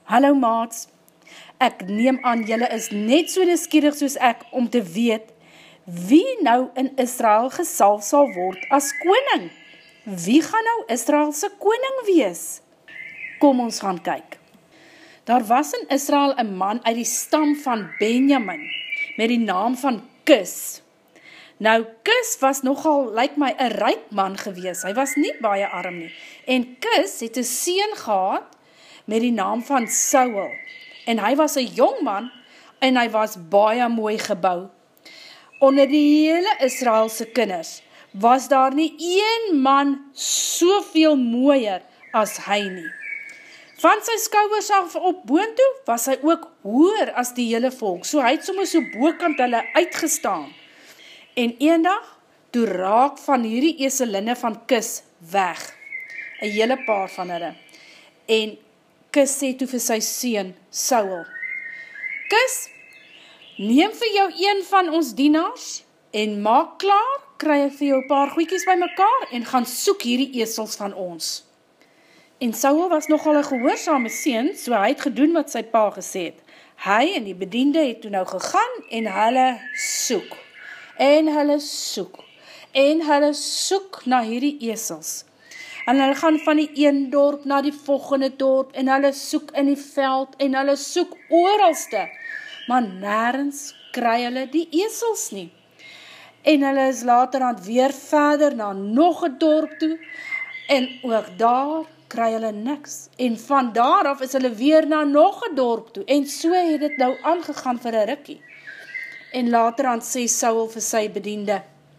Hallo maats, ek neem aan julle is net so nuuskierig soos ek om te weet wie nou in Israel gesalf sal word as koning. Wie gaan nou Israel se koning wees? Kom ons gaan kyk. Daar was in Israel 'n man uit die stam van Benjamin met die naam van Kis. Nou, Kis was nogal, lyk my, 'n ryk man gewees. Hy was nie baie arm nie. En Kis het 'n seun gehad met die naam van Saul. En hy was 'n jong man en hy was baie mooi gebou. Onder die hele Israelse kinders was daar nie een man soveel mooier as hy nie. Van sy skouers af op boontoe was hy ook hoër as die hele volk, so hy het sommer so bokant hulle uitgestaan. En eendag, toe raak van hierdie eselinne van Kis weg, 'n hele paar van hulle. En Kis sê toe vir sy seun, Saul, Kis, neem vir jou een van ons dienaars en maak klaar, kry vir jou 'n paar goedjies by mekaar en gaan soek hierdie esels van ons. En Saul was nogal 'n gehoorsame seun, so hy het gedoen wat sy pa gesê het. Hy en die bediende het toe nou gegaan en hulle soek. En hulle soek. En hulle soek na hierdie esels. En hulle gaan van die een dorp na die volgende dorp en hulle soek in die veld en hulle soek oralste. Maar nêrens kry hulle die esels nie. En hulle is laterand weer verder na nog 'n dorp toe en ook daar kry hulle niks. En van daar af is hulle weer na nog 'n dorp toe en so het dit nou aangegaan vir 'n rukkie. En laterand sê Saul vir sy bediende,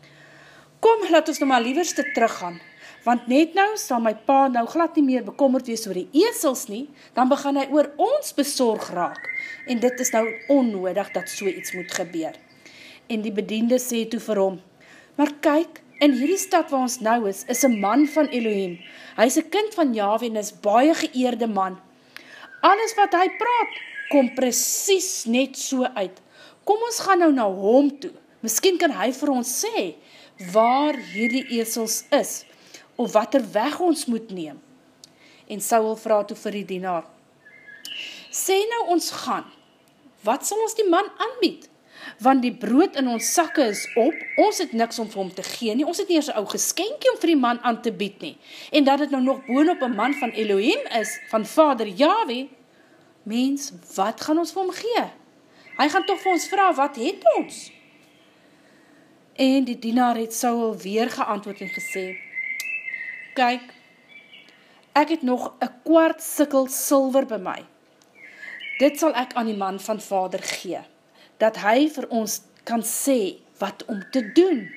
kom, laat ons nou maar liewerste teruggaan, want net nou sal my pa nou glad nie meer bekommerd wees oor die esels nie, dan begin hy oor ons besorg raak, en dit is nou onnodig dat so iets moet gebeur. En die bediende sê toe vir hom, maar kyk, in hierdie stad waar ons nou is 'n man van Elohim, hy is 'n kind van Jahwe en is baie geëerde man. Alles wat hy praat, kom presies net so uit. Kom ons gaan nou na hom toe, miskien kan hy vir ons sê, waar hierdie esels is, of watter weg ons moet neem. En Saul vra toe vir die dienaar, sê nou ons gaan, wat sal ons die man aanbied? Want die brood in ons sakke is op, ons het niks om vir hom te gee nie, ons het nie eers 'n ou geskenkie om vir die man aan te bied nie, en dat het nou nog boonop 'n man van Elohim is, van Vader Jahwe, mens, wat gaan ons vir hom gee? Hy gaan toch vir ons vra, wat het ons? En die dienaar het Saul weer geantwoord en gesê, kyk, ek het nog 'n kwart sikkel silwer by my. Dit sal ek aan die man van Vader gee, dat hy vir ons kan sê wat om te doen.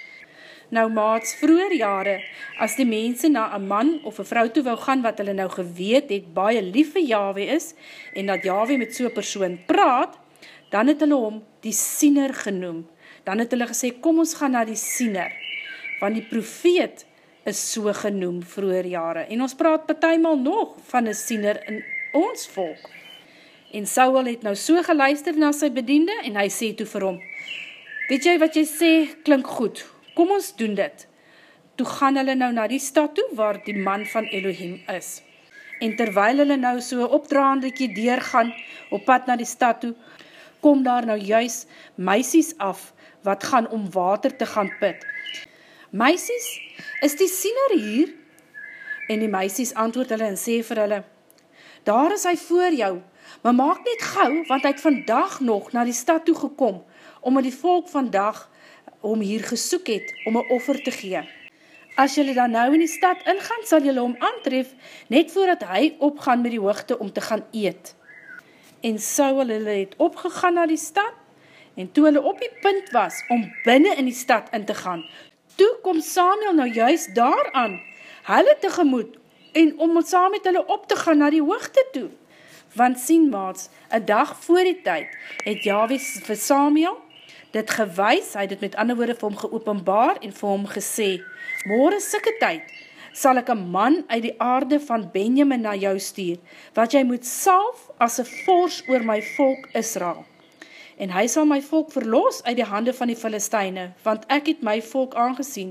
Nou maats, vroeër jare, as die mense na 'n man of 'n vrou toe wou gaan wat hulle nou geweet het, baie lief vir Jahwe is, en dat Jahwe met so 'n persoon praat, dan het hulle hom die siener genoem. Dan het hulle gesê, kom ons gaan na die siener, want die profeet is so genoem vroeër jare. En ons praat partymal nog van 'n siener in ons volk. En Saul het nou so geluister na sy bediende, en hy sê toe vir hom, weet jy wat jy sê, klink goed, kom ons doen dit. Toe gaan hulle nou na die stad toe, waar die man van Elohim is. En terwyl hulle nou so 'n opdraandetjie deurgaan, op pad na die stad toe, kom daar nou juis meisies af, wat gaan om water te gaan put. Meisies, is die siener hier? En die meisies antwoord hulle en sê vir hulle, daar is hy voor jou, maar maak net gou, want hy het vandag nog na die stad toe gekom, omdat die volk vandag hom hier gesoek het, om 'n offer te gee. As julle dan nou in die stad ingaan, sal julle hom aantref, net voordat hy opgaan met die hoogte om te gaan eet. En Saul hulle het opgegaan na die stad, en toe hulle op die punt was, om binne in die stad in te gaan, toe kom Samuel nou juist daaraan, hulle tegemoet, en om saam met hulle op te gaan na die hoogte toe. Want sien maats, 'n dag voor die tyd, het Jahwe vir Samuel dit gewys, hy het dit met ander woorde vir hom geopenbaar, en vir hom gesê, môre sulke tyd, sal ek 'n man uit die aarde van Benjamin na jou stuur, wat jy moet salf as 'n vors oor my volk Israel. En hy sal my volk verlos uit die hande van die Filistyne, want ek het my volk aangesien,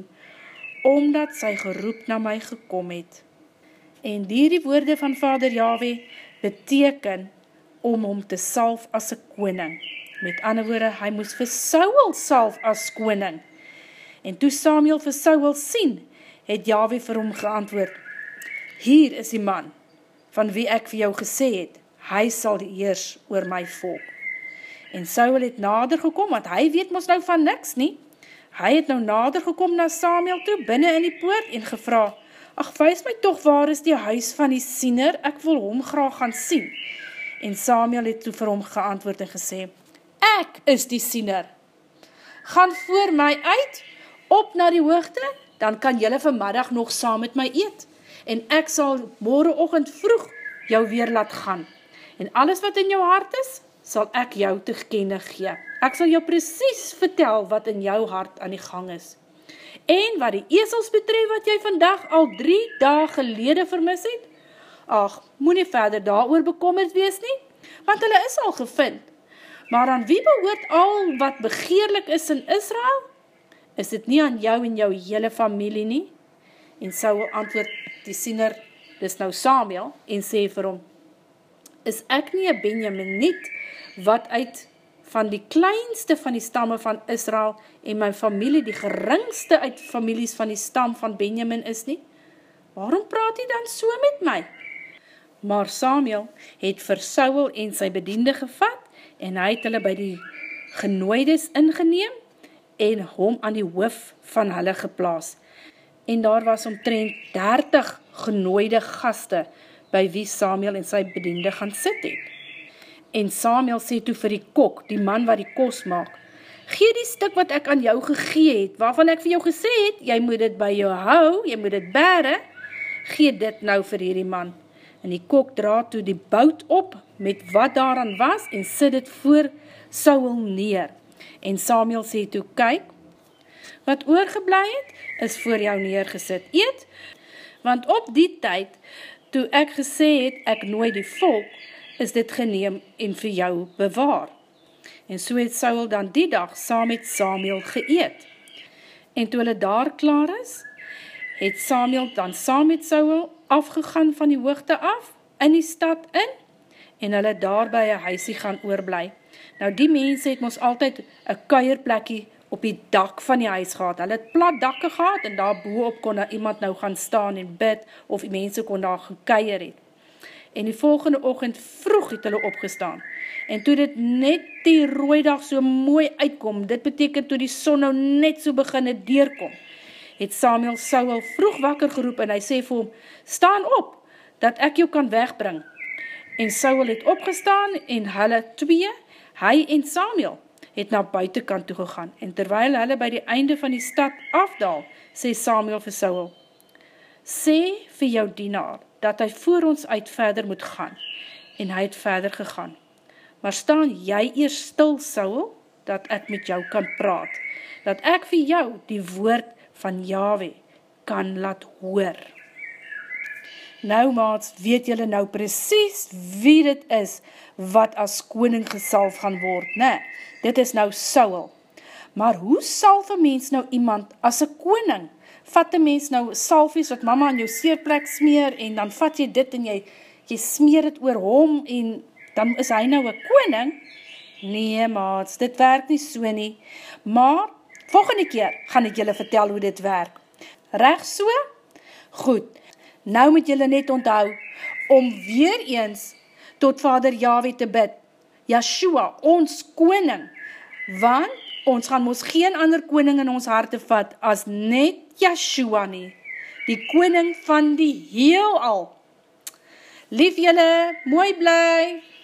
omdat sy geroep na my gekom het. En die woorde van Vader Jahwe, beteken om hom te salf as 'n koning. Met ander woorde, hy moes vir Saul salf as koning. En toe Samuel vir Saul sien, het Jahwe vir hom geantwoord, hier is die man, van wie ek vir jou gesê het, hy sal die eers oor my volk. En Saul het nader gekom, want hy weet mos nou van niks nie. Hy het nou nader gekom na Samuel toe, binne in die poort, en gevra, ag, wys my toch waar is die huis van die siener, ek wil hom graag gaan sien. En Samuel het toe vir hom geantwoord en gesê, ek is die siener, gaan voor my uit, op na die hoogte, dan kan julle vanmiddag nog saam met my eet, en ek sal môreoggend vroeg jou weer laat gaan, en alles wat in jou hart is, sal ek jou te kenne gee. Ek sal jou presies vertel wat in jou hart aan die gang is. En wat die esels betref wat jy vandag al 3 dae gelede vermis het, ag, moenie verder daaroor bekommerd wees nie, want hulle is al gevind. Maar aan wie behoort al wat begeerlik is in Israel? Is dit nie aan jou en jou hele familie nie? En Saul antwoord die siener, dis nou Samuel, en sê vir hom, is ek nie 'n Benjaminiet, wat uit van die kleinste van die stamme van Israel en my familie die geringste uit families van die stam van Benjamin is nie? Waarom praat hy dan so met my? Maar Samuel het vir Saul en sy bediende gevat en hy het hulle by die genooides ingeneem en hom aan die hoof van hulle geplaas. En daar was omtrent 30 genooide gaste by wie Samuel en sy bediende gaan sit het. En Samuel sê toe vir die kok, die man wat die kos maak, gee die stuk wat ek aan jou gegee het, waarvan ek vir jou gesê het, jy moet dit by jou hou, jy moet dit bære, gee dit nou vir hierdie man. En die kok dra toe die bout op, met wat daaraan was, en sit dit voor Saul neer. En Samuel sê toe, kyk, wat oorgebly het, is voor jou neergesit, eet, want op die tyd, toe ek gesê het, ek nooi die volk, is dit geneem en vir jou bewaar. En so het Saul dan die dag saam met Samuel geëet. En toe hulle daar klaar is, het Samuel dan saam met Saul afgegaan van die hoogte af, in die stad in, en hulle daar by 'n huisie gaan oorbly. Nou die mense het ons altyd 'n kuierplekkie op die dak van die huis gehad. Hulle het plat dakke gehad, en daar boop kon daar iemand nou gaan staan en bid, of die mense kon daar gekuier het. En die volgende oggend vroeg het hulle opgestaan. En toe dit net die rooi dag so mooi uitkom, dit beteken toe die son nou net so beginne deurkom, het Samuel Saul vroeg wakker geroep en hy sê vir hom, staan op, dat ek jou kan wegbring. En Saul het opgestaan en hulle twee, hy en Samuel, het na buitekant toe gegaan. En terwyl hulle by die einde van die stad afdaal, sê Samuel vir Saul, sê vir jou dienaar, dat hy voor ons uit verder moet gaan. En hy het verder gegaan. Maar staan jy eers stil, Saul, dat ek met jou kan praat, dat ek vir jou die woord van Jahwe kan laat hoor. Nou maats, weet julle nou presies wie dit is, wat as koning gesalf gaan word, né? Dit is nou Saul. Maar hoe salf 'n mens nou iemand as 'n koning? Vat 'n mens nou salfies wat mama aan jou seerplek smeer, en dan vat jy dit en jy smeer dit oor hom, en dan is hy nou 'n koning? Nee maats, dit werk nie so nie. Maar, volgende keer gaan ek julle vertel hoe dit werk. Reg so? Goed, nou moet julle net onthou, om weer eens tot Vader Jahwe te bid, Yeshua, ons koning, want ons gaan mos geen ander koning in ons harte vat, as net Yeshua nie, die koning van die heelal. Lief julle, mooi bly!